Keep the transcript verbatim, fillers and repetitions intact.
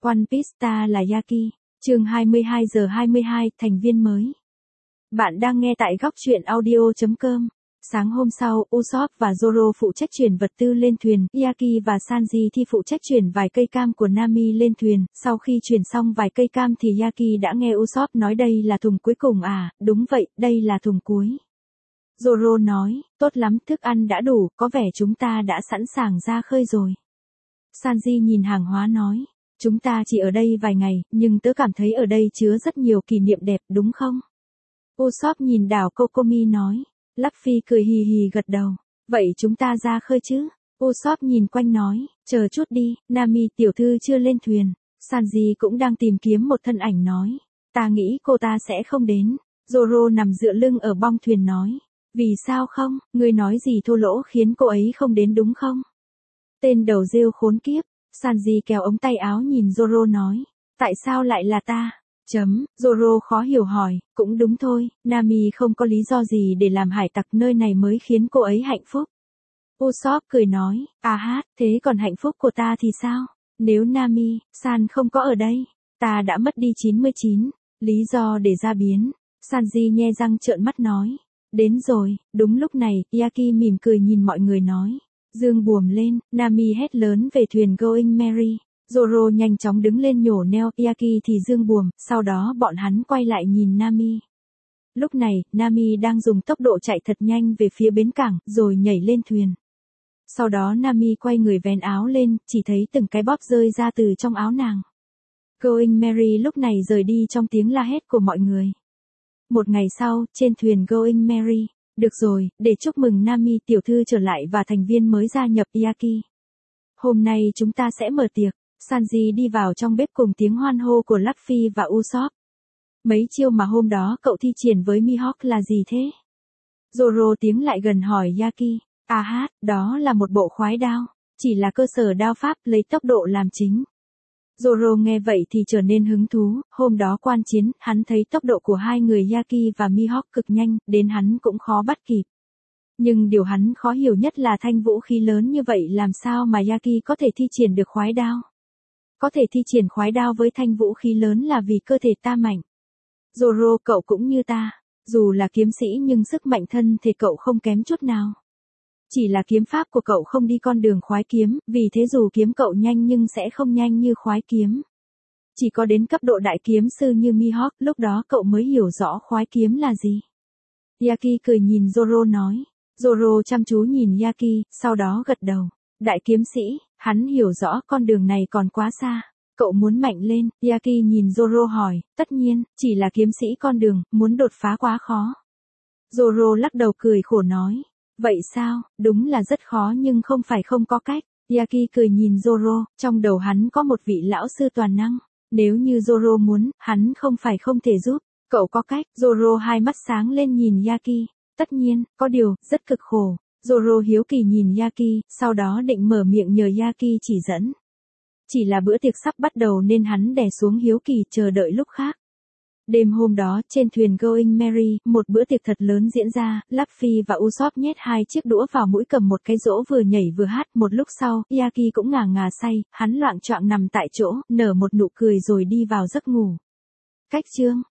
One Piece Star là Yaki. Chương hai mươi hai giờ hai mươi hai, thành viên mới. Bạn đang nghe tại góc truyện audio chấm com. Sáng hôm sau, Usopp và Zoro phụ trách chuyển vật tư lên thuyền, Yaki và Sanji thì phụ trách chuyển vài cây cam của Nami lên thuyền. Sau khi chuyển xong vài cây cam thì Yaki đã nghe Usopp nói đây là thùng cuối cùng à, đúng vậy, đây là thùng cuối. Zoro nói, tốt lắm, thức ăn đã đủ, có vẻ chúng ta đã sẵn sàng ra khơi rồi. Sanji nhìn hàng hóa nói, chúng ta chỉ ở đây vài ngày, nhưng tớ cảm thấy ở đây chứa rất nhiều kỷ niệm đẹp, đúng không? Usopp nhìn đảo Kokomi nói. Luffy cười hì hì gật đầu. Vậy chúng ta ra khơi chứ? Usopp nhìn quanh nói, chờ chút đi, Nami tiểu thư chưa lên thuyền. Sanji cũng đang tìm kiếm một thân ảnh nói, ta nghĩ cô ta sẽ không đến. Zoro nằm dựa lưng ở bong thuyền nói, vì sao không, ngươi nói gì thô lỗ khiến cô ấy không đến đúng không? Tên đầu rêu khốn kiếp. Sanji kéo ống tay áo nhìn Zoro nói, tại sao lại là ta? Chấm, Zoro khó hiểu hỏi, cũng đúng thôi, Nami không có lý do gì để làm hải tặc nơi này mới khiến cô ấy hạnh phúc. Usopp cười nói, à hát, thế còn hạnh phúc của ta thì sao? Nếu Nami, San không có ở đây, ta đã mất đi chín mươi chín, lý do để ra biến. Sanji nhe răng trợn mắt nói, đến rồi, đúng lúc này, Yaki mỉm cười nhìn mọi người nói. Dương buồm lên, Nami hét lớn về thuyền Going Merry. Zoro nhanh chóng đứng lên nhổ neo, Yaki thì dương buồm, sau đó bọn hắn quay lại nhìn Nami. Lúc này, Nami đang dùng tốc độ chạy thật nhanh về phía bến cảng, rồi nhảy lên thuyền. Sau đó Nami quay người vén áo lên, chỉ thấy từng cái bóp rơi ra từ trong áo nàng. Going Merry lúc này rời đi trong tiếng la hét của mọi người. Một ngày sau, trên thuyền Going Merry. Được rồi, để chúc mừng Nami tiểu thư trở lại và thành viên mới gia nhập Yaki. Hôm nay chúng ta sẽ mở tiệc. Sanji đi vào trong bếp cùng tiếng hoan hô của Luffy và Usopp. Mấy chiêu mà hôm đó cậu thi triển với Mihawk là gì thế? Zoro tiến lại gần hỏi Yaki. À hát, đó là một bộ khoái đao. Chỉ là cơ sở đao pháp lấy tốc độ làm chính. Zoro nghe vậy thì trở nên hứng thú, hôm đó quan chiến, hắn thấy tốc độ của hai người Yaki và Mihawk cực nhanh, đến hắn cũng khó bắt kịp. Nhưng điều hắn khó hiểu nhất là thanh vũ khí lớn như vậy làm sao mà Yaki có thể thi triển được khoái đao. Có thể thi triển khoái đao với thanh vũ khí lớn là vì cơ thể ta mạnh. Zoro, cậu cũng như ta, dù là kiếm sĩ nhưng sức mạnh thân thể cậu không kém chút nào. Chỉ là kiếm pháp của cậu không đi con đường khoái kiếm, vì thế dù kiếm cậu nhanh nhưng sẽ không nhanh như khoái kiếm. Chỉ có đến cấp độ đại kiếm sư như Mihawk, lúc đó cậu mới hiểu rõ khoái kiếm là gì. Yaki cười nhìn Zoro nói. Zoro chăm chú nhìn Yaki, sau đó gật đầu. Đại kiếm sĩ, hắn hiểu rõ con đường này còn quá xa. Cậu muốn mạnh lên, Yaki nhìn Zoro hỏi, tất nhiên, chỉ là kiếm sĩ con đường, muốn đột phá quá khó. Zoro lắc đầu cười khổ nói. Vậy sao, đúng là rất khó nhưng không phải không có cách. Yaki cười nhìn Zoro, trong đầu hắn có một vị lão sư toàn năng. Nếu như Zoro muốn, hắn không phải không thể giúp. Cậu có cách, Zoro hai mắt sáng lên nhìn Yaki. Tất nhiên, có điều, rất cực khổ. Zoro hiếu kỳ nhìn Yaki, sau đó định mở miệng nhờ Yaki chỉ dẫn. Chỉ là bữa tiệc sắp bắt đầu nên hắn đè xuống hiếu kỳ chờ đợi lúc khác. Đêm hôm đó, trên thuyền Going Merry, một bữa tiệc thật lớn diễn ra, Luffy và Usopp nhét hai chiếc đũa vào mũi cầm một cái rỗ vừa nhảy vừa hát, một lúc sau, Yaki cũng ngà ngà say, hắn loạng choạng nằm tại chỗ, nở một nụ cười rồi đi vào giấc ngủ. Cách chương